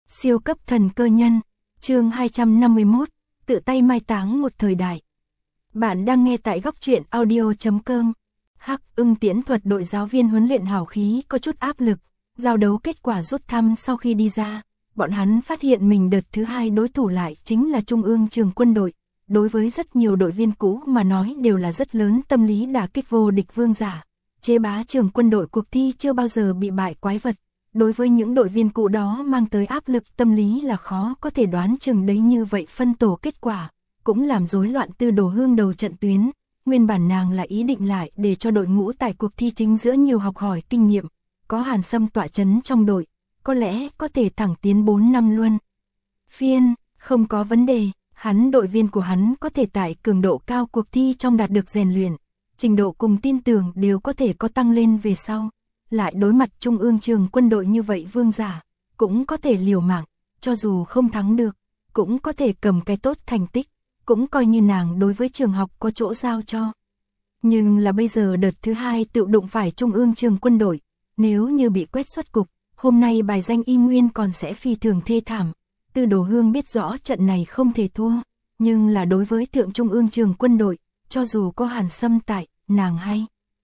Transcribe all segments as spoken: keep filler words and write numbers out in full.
Siêu cấp thần cơ nhân, chương hai trăm năm mươi mốt, tự tay mai táng một thời đại. Bạn đang nghe tại góc truyện audio chấm com. Hắc Ưng Tiễn Thuật đội giáo viên huấn luyện hào khí có chút áp lực, giao đấu kết quả rút thăm sau khi đi ra, bọn hắn phát hiện mình đợt thứ hai đối thủ lại chính là Trung ương Trường Quân đội. Đối với rất nhiều đội viên cũ mà nói đều là rất lớn tâm lý đả kích vô địch vương giả. Chế bá Trường Quân đội cuộc thi chưa bao giờ bị bại quái vật. Đối với những đội viên cũ đó mang tới áp lực tâm lý là khó có thể đoán chừng đấy, như vậy phân tổ kết quả, cũng làm rối loạn Tư Đồ Hương đầu trận tuyến. Nguyên bản nàng là ý định lại để cho đội ngũ tại cuộc thi chính giữa nhiều học hỏi kinh nghiệm, có Hàn Sâm tọa chấn trong đội, có lẽ có thể thẳng tiến bốn năm luân phiên, không có vấn đề, hắn đội viên của hắn có thể tại cường độ cao cuộc thi trong đạt được rèn luyện, trình độ cùng tin tưởng đều có thể có tăng lên về sau. Lại đối mặt Trung ương Trường Quân đội như vậy vương giả, cũng có thể liều mạng, cho dù không thắng được, cũng có thể cầm cái tốt thành tích, cũng coi như nàng đối với trường học có chỗ giao cho. Nhưng là bây giờ đợt thứ hai tự đụng phải Trung ương Trường Quân đội, nếu như bị quét xuất cục, hôm nay bài danh y nguyên còn sẽ phi thường thê thảm. Tư Đồ Hương biết rõ trận này không thể thua, nhưng là đối với thượng Trung ương Trường Quân đội, cho dù có Hàn Sâm tại, nàng hay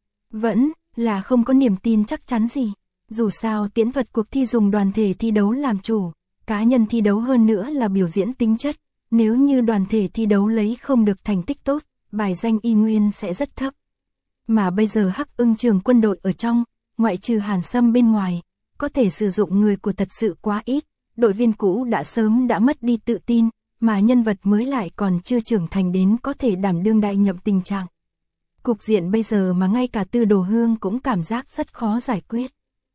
vẫn là không có niềm tin chắc chắn gì. Dù sao tiễn thuật cuộc thi dùng đoàn thể thi đấu làm chủ, cá nhân thi đấu hơn nữa là biểu diễn tính chất. Nếu như đoàn thể thi đấu lấy không được thành tích tốt, bài danh y nguyên sẽ rất thấp. Mà bây giờ Hắc Ưng Trường Quân đội ở trong, ngoại trừ Hàn Sâm bên ngoài, có thể sử dụng người của thật sự quá ít. Đội viên cũ đã sớm đã mất đi tự tin, mà nhân vật mới lại còn chưa trưởng thành đến có thể đảm đương đại nhậm tình trạng. Cục diện bây giờ mà ngay cả Tư Đồ Hương cũng cảm giác rất khó giải quyết.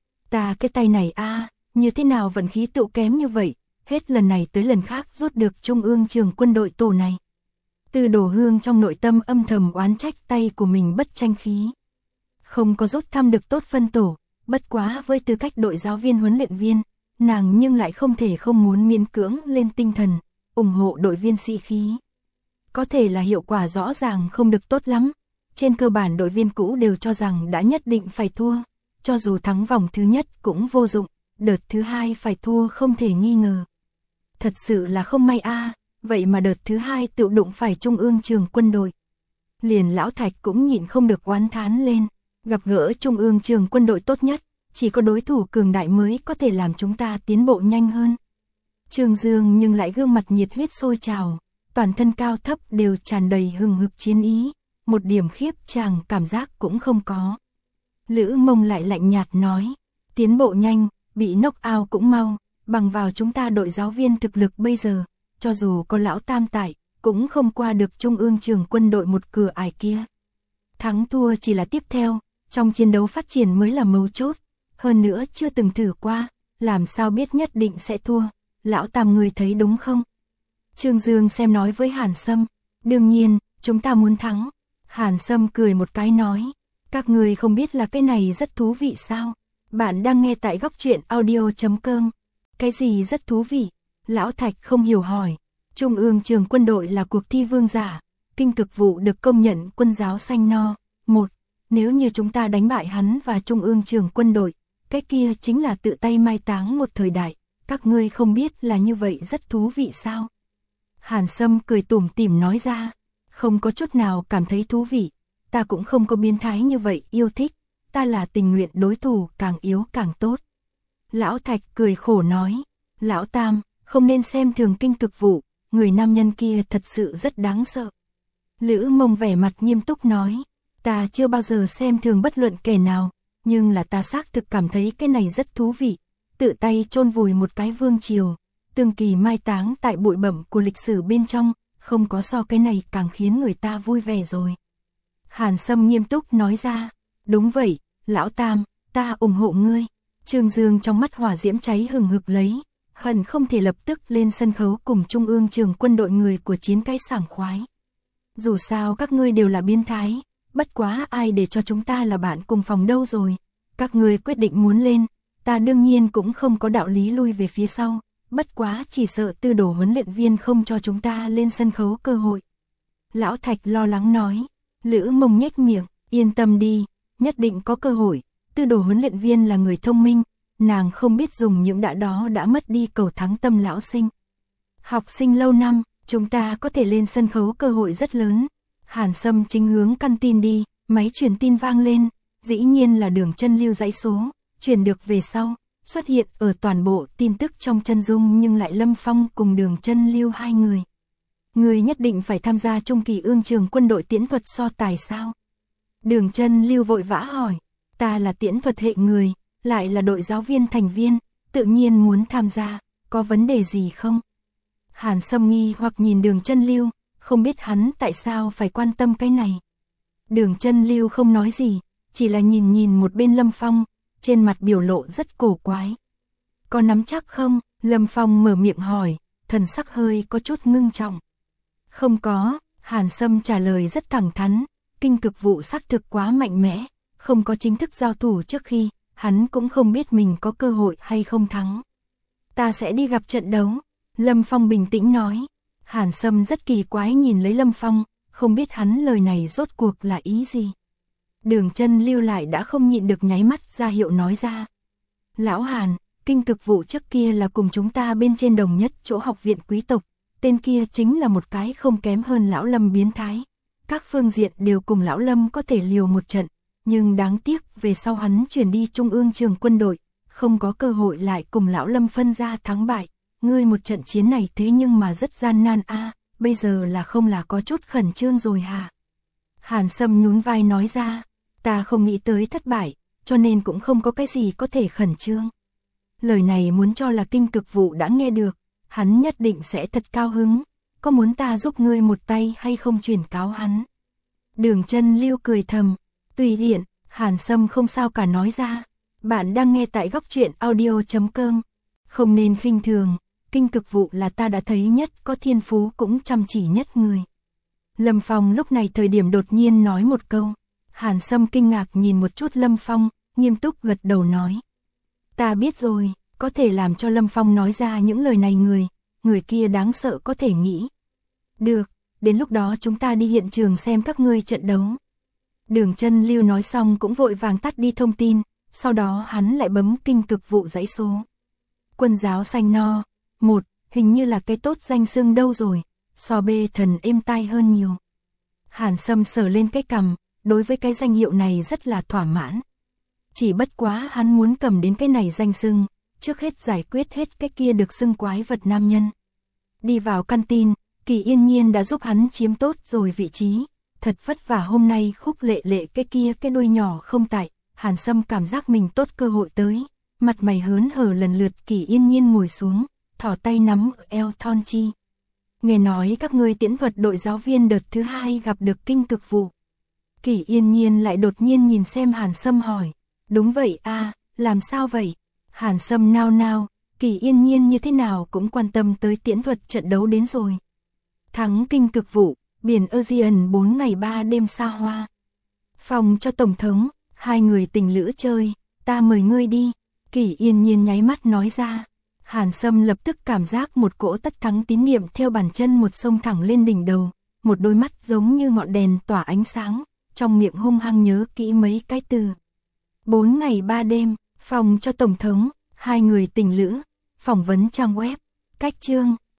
Ta cái tay này a, như thế nào vận khí tựu kém như vậy, hết lần này tới lần khác rút được Trung ương Trường Quân đội tổ này. Tư Đồ Hương trong nội tâm âm thầm oán trách tay của mình bất tranh khí. Không có rút thăm được tốt phân tổ, bất quá với tư cách đội giáo viên huấn luyện viên, nàng nhưng lại không thể không muốn miễn cưỡng lên tinh thần, ủng hộ đội viên sĩ khí. Có thể là hiệu quả rõ ràng không được tốt lắm. Trên cơ bản đội viên cũ đều cho rằng đã nhất định phải thua, cho dù thắng vòng thứ nhất cũng vô dụng, đợt thứ hai phải thua không thể nghi ngờ. Thật sự là không may a, vậy mà đợt thứ hai tự đụng phải Trung ương Trường Quân đội. Liền Lão Thạch cũng nhịn không được oán thán lên, gặp gỡ Trung ương Trường Quân đội tốt nhất, chỉ có đối thủ cường đại mới có thể làm chúng ta tiến bộ nhanh hơn. Trương Dương nhưng lại gương mặt nhiệt huyết sôi trào, toàn thân cao thấp đều tràn đầy hừng hực chiến ý. Một điểm khiếp chàng cảm giác cũng không có. Lữ Mông lại lạnh nhạt nói, tiến bộ nhanh, bị knock out cũng mau, bằng vào chúng ta đội giáo viên thực lực bây giờ, cho dù có Lão Tam tại, cũng không qua được Trung ương Trường Quân đội một cửa ải kia. Thắng thua chỉ là tiếp theo, trong chiến đấu phát triển mới là mấu chốt, hơn nữa chưa từng thử qua, làm sao biết nhất định sẽ thua, Lão Tam người thấy đúng không? Trương Dương xem nói với Hàn Sâm, đương nhiên, chúng ta muốn thắng. Hàn Sâm cười một cái nói, các người không biết là cái này rất thú vị sao? Bạn đang nghe tại góc truyện audio chấm com. Cái gì rất thú vị? Lão Thạch không hiểu hỏi. Trung ương Trường Quân đội là cuộc thi vương giả, kinh cực vụ được công nhận quân giáo xanh no. Một, nếu như chúng ta đánh bại hắn và Trung ương Trường Quân đội, cái kia chính là tự tay mai táng một thời đại. Các ngươi không biết là như vậy rất thú vị sao? Hàn Sâm cười tủm tỉm nói ra. Không có chút nào cảm thấy thú vị, ta cũng không có biến thái như vậy yêu thích, ta là tình nguyện đối thủ càng yếu càng tốt. Lão Thạch cười khổ nói, Lão Tam, không nên xem thường kinh cực vụ, người nam nhân kia thật sự rất đáng sợ. Lữ Mông vẻ mặt nghiêm túc nói, ta chưa bao giờ xem thường bất luận kẻ nào, nhưng là ta xác thực cảm thấy cái này rất thú vị, tự tay chôn vùi một cái vương triều, tương kỳ mai táng tại bụi bẩm của lịch sử bên trong. Không có so cái này càng khiến người ta vui vẻ rồi. Hàn Sâm nghiêm túc nói ra, đúng vậy, Lão Tam, ta ủng hộ ngươi. Trương Dương trong mắt hỏa diễm cháy hừng hực lấy, hận không thể lập tức lên sân khấu cùng Trung ương Trường Quân đội người của chiến cái sảng khoái. Dù sao các ngươi đều là biến thái, bất quá ai để cho chúng ta là bạn cùng phòng đâu rồi. Các ngươi quyết định muốn lên, ta đương nhiên cũng không có đạo lý lui về phía sau. Bất quá chỉ sợ Tư Đồ huấn luyện viên không cho chúng ta lên sân khấu cơ hội. Lão Thạch lo lắng nói, Lữ Mông nhếch miệng, yên tâm đi, nhất định có cơ hội, Tư Đồ huấn luyện viên là người thông minh, nàng không biết dùng những đã đó đã mất đi cầu thắng tâm lão sinh. Học sinh lâu năm, chúng ta có thể lên sân khấu cơ hội rất lớn. Hàn Sâm chính hướng căn tin đi, máy truyền tin vang lên, dĩ nhiên là Đường Chân Lưu dãy số, truyền được về sau, xuất hiện ở toàn bộ tin tức trong chân dung nhưng lại Lâm Phong cùng Đường Chân Lưu hai người. Người nhất định phải tham gia Trung kỳ ương trường quân đội tiễn thuật so tài sao? Đường Chân Lưu vội vã hỏi, ta là tiễn thuật hệ người, lại là đội giáo viên thành viên, tự nhiên muốn tham gia, có vấn đề gì không? Hàn Sâm nghi hoặc nhìn Đường Chân Lưu, không biết hắn tại sao phải quan tâm cái này. Đường Chân Lưu không nói gì, chỉ là nhìn nhìn một bên Lâm Phong, trên mặt biểu lộ rất cổ quái. Có nắm chắc không? Lâm Phong mở miệng hỏi, thần sắc hơi có chút ngưng trọng. Không có, Hàn Sâm trả lời rất thẳng thắn, kinh cực vụ xác thực quá mạnh mẽ, không có chính thức giao thủ trước khi, hắn cũng không biết mình có cơ hội hay không thắng. Ta sẽ đi gặp trận đấu, Lâm Phong bình tĩnh nói. Hàn Sâm rất kỳ quái nhìn lấy Lâm Phong, không biết hắn lời này rốt cuộc là ý gì. Đường Chân Lưu lại đã không nhịn được nháy mắt ra hiệu nói ra. Lão Hàn, kinh cực vụ trước kia là cùng chúng ta bên trên đồng nhất chỗ học viện quý tộc, tên kia chính là một cái không kém hơn lão Lâm biến thái. Các phương diện đều cùng lão Lâm có thể liều một trận, nhưng đáng tiếc về sau hắn chuyển đi Trung ương trường quân đội, không có cơ hội lại cùng lão Lâm phân ra thắng bại. Ngươi một trận chiến này thế nhưng mà rất gian nan a, à, bây giờ là không là có chút khẩn trương rồi hả? Hàn Sâm nhún vai nói ra, ta không nghĩ tới thất bại, cho nên cũng không có cái gì có thể khẩn trương. Lời này muốn cho là kinh cực vụ đã nghe được, hắn nhất định sẽ thật cao hứng, có muốn ta giúp ngươi một tay hay không truyền cáo hắn? Đường Chân Lưu cười thầm, tùy tiện, Hàn Sâm không sao cả nói ra, bạn đang nghe tại góc truyện audio chấm com, không nên khinh thường. Kinh cực vụ là ta đã thấy nhất có thiên phú cũng chăm chỉ nhất người. Lâm Phong lúc này thời điểm đột nhiên nói một câu. Hàn Sâm kinh ngạc nhìn một chút Lâm Phong, nghiêm túc gật đầu nói. Ta biết rồi, có thể làm cho Lâm Phong nói ra những lời này người, người kia đáng sợ có thể nghĩ. Được, đến lúc đó chúng ta đi hiện trường xem các ngươi trận đấu. Đường Chân Lưu nói xong cũng vội vàng tắt đi thông tin, sau đó hắn lại bấm kinh cực vụ dãy số. Quân giáo xanh no. Một, hình như là cái tốt danh xưng đâu rồi, so bê thần êm tai hơn nhiều. Hàn Sâm sờ lên cái cằm, đối với cái danh hiệu này rất là thỏa mãn. Chỉ bất quá hắn muốn cầm đến cái này danh xưng, trước hết giải quyết hết cái kia được xưng quái vật nam nhân. Đi vào căn tin, Kỳ Yên Nhiên đã giúp hắn chiếm tốt rồi vị trí, thật vất vả hôm nay Khúc Lệ Lệ cái kia cái đuôi nhỏ không tại, Hàn Sâm cảm giác mình tốt cơ hội tới, mặt mày hớn hở lần lượt Kỳ Yên Nhiên ngồi xuống. Thỏ tay nắm ở eo thon chi. Nghe nói các ngươi tiễn thuật đội giáo viên đợt thứ hai gặp được kinh cực vụ. Kỳ Yên Nhiên lại đột nhiên nhìn xem Hàn Sâm hỏi. Đúng vậy a, à, làm sao vậy? Hàn Sâm nao nao, Kỳ Yên Nhiên như thế nào cũng quan tâm tới tiễn thuật trận đấu đến rồi. Thắng kinh cực vụ, biển Aegean bốn ngày ba đêm xa hoa. Phòng cho Tổng thống, hai người tình lữ chơi, ta mời ngươi đi. Kỳ Yên Nhiên nháy mắt nói ra. Hàn Sâm lập tức cảm giác một cỗ tất thắng tín niệm theo bàn chân một sông thẳng lên đỉnh đầu, một đôi mắt giống như ngọn đèn tỏa ánh sáng, trong miệng hung hăng nhớ kỹ mấy cái từ. Bốn ngày ba đêm, phòng cho Tổng thống, hai người tình lữ, phỏng vấn trang web, cách chương,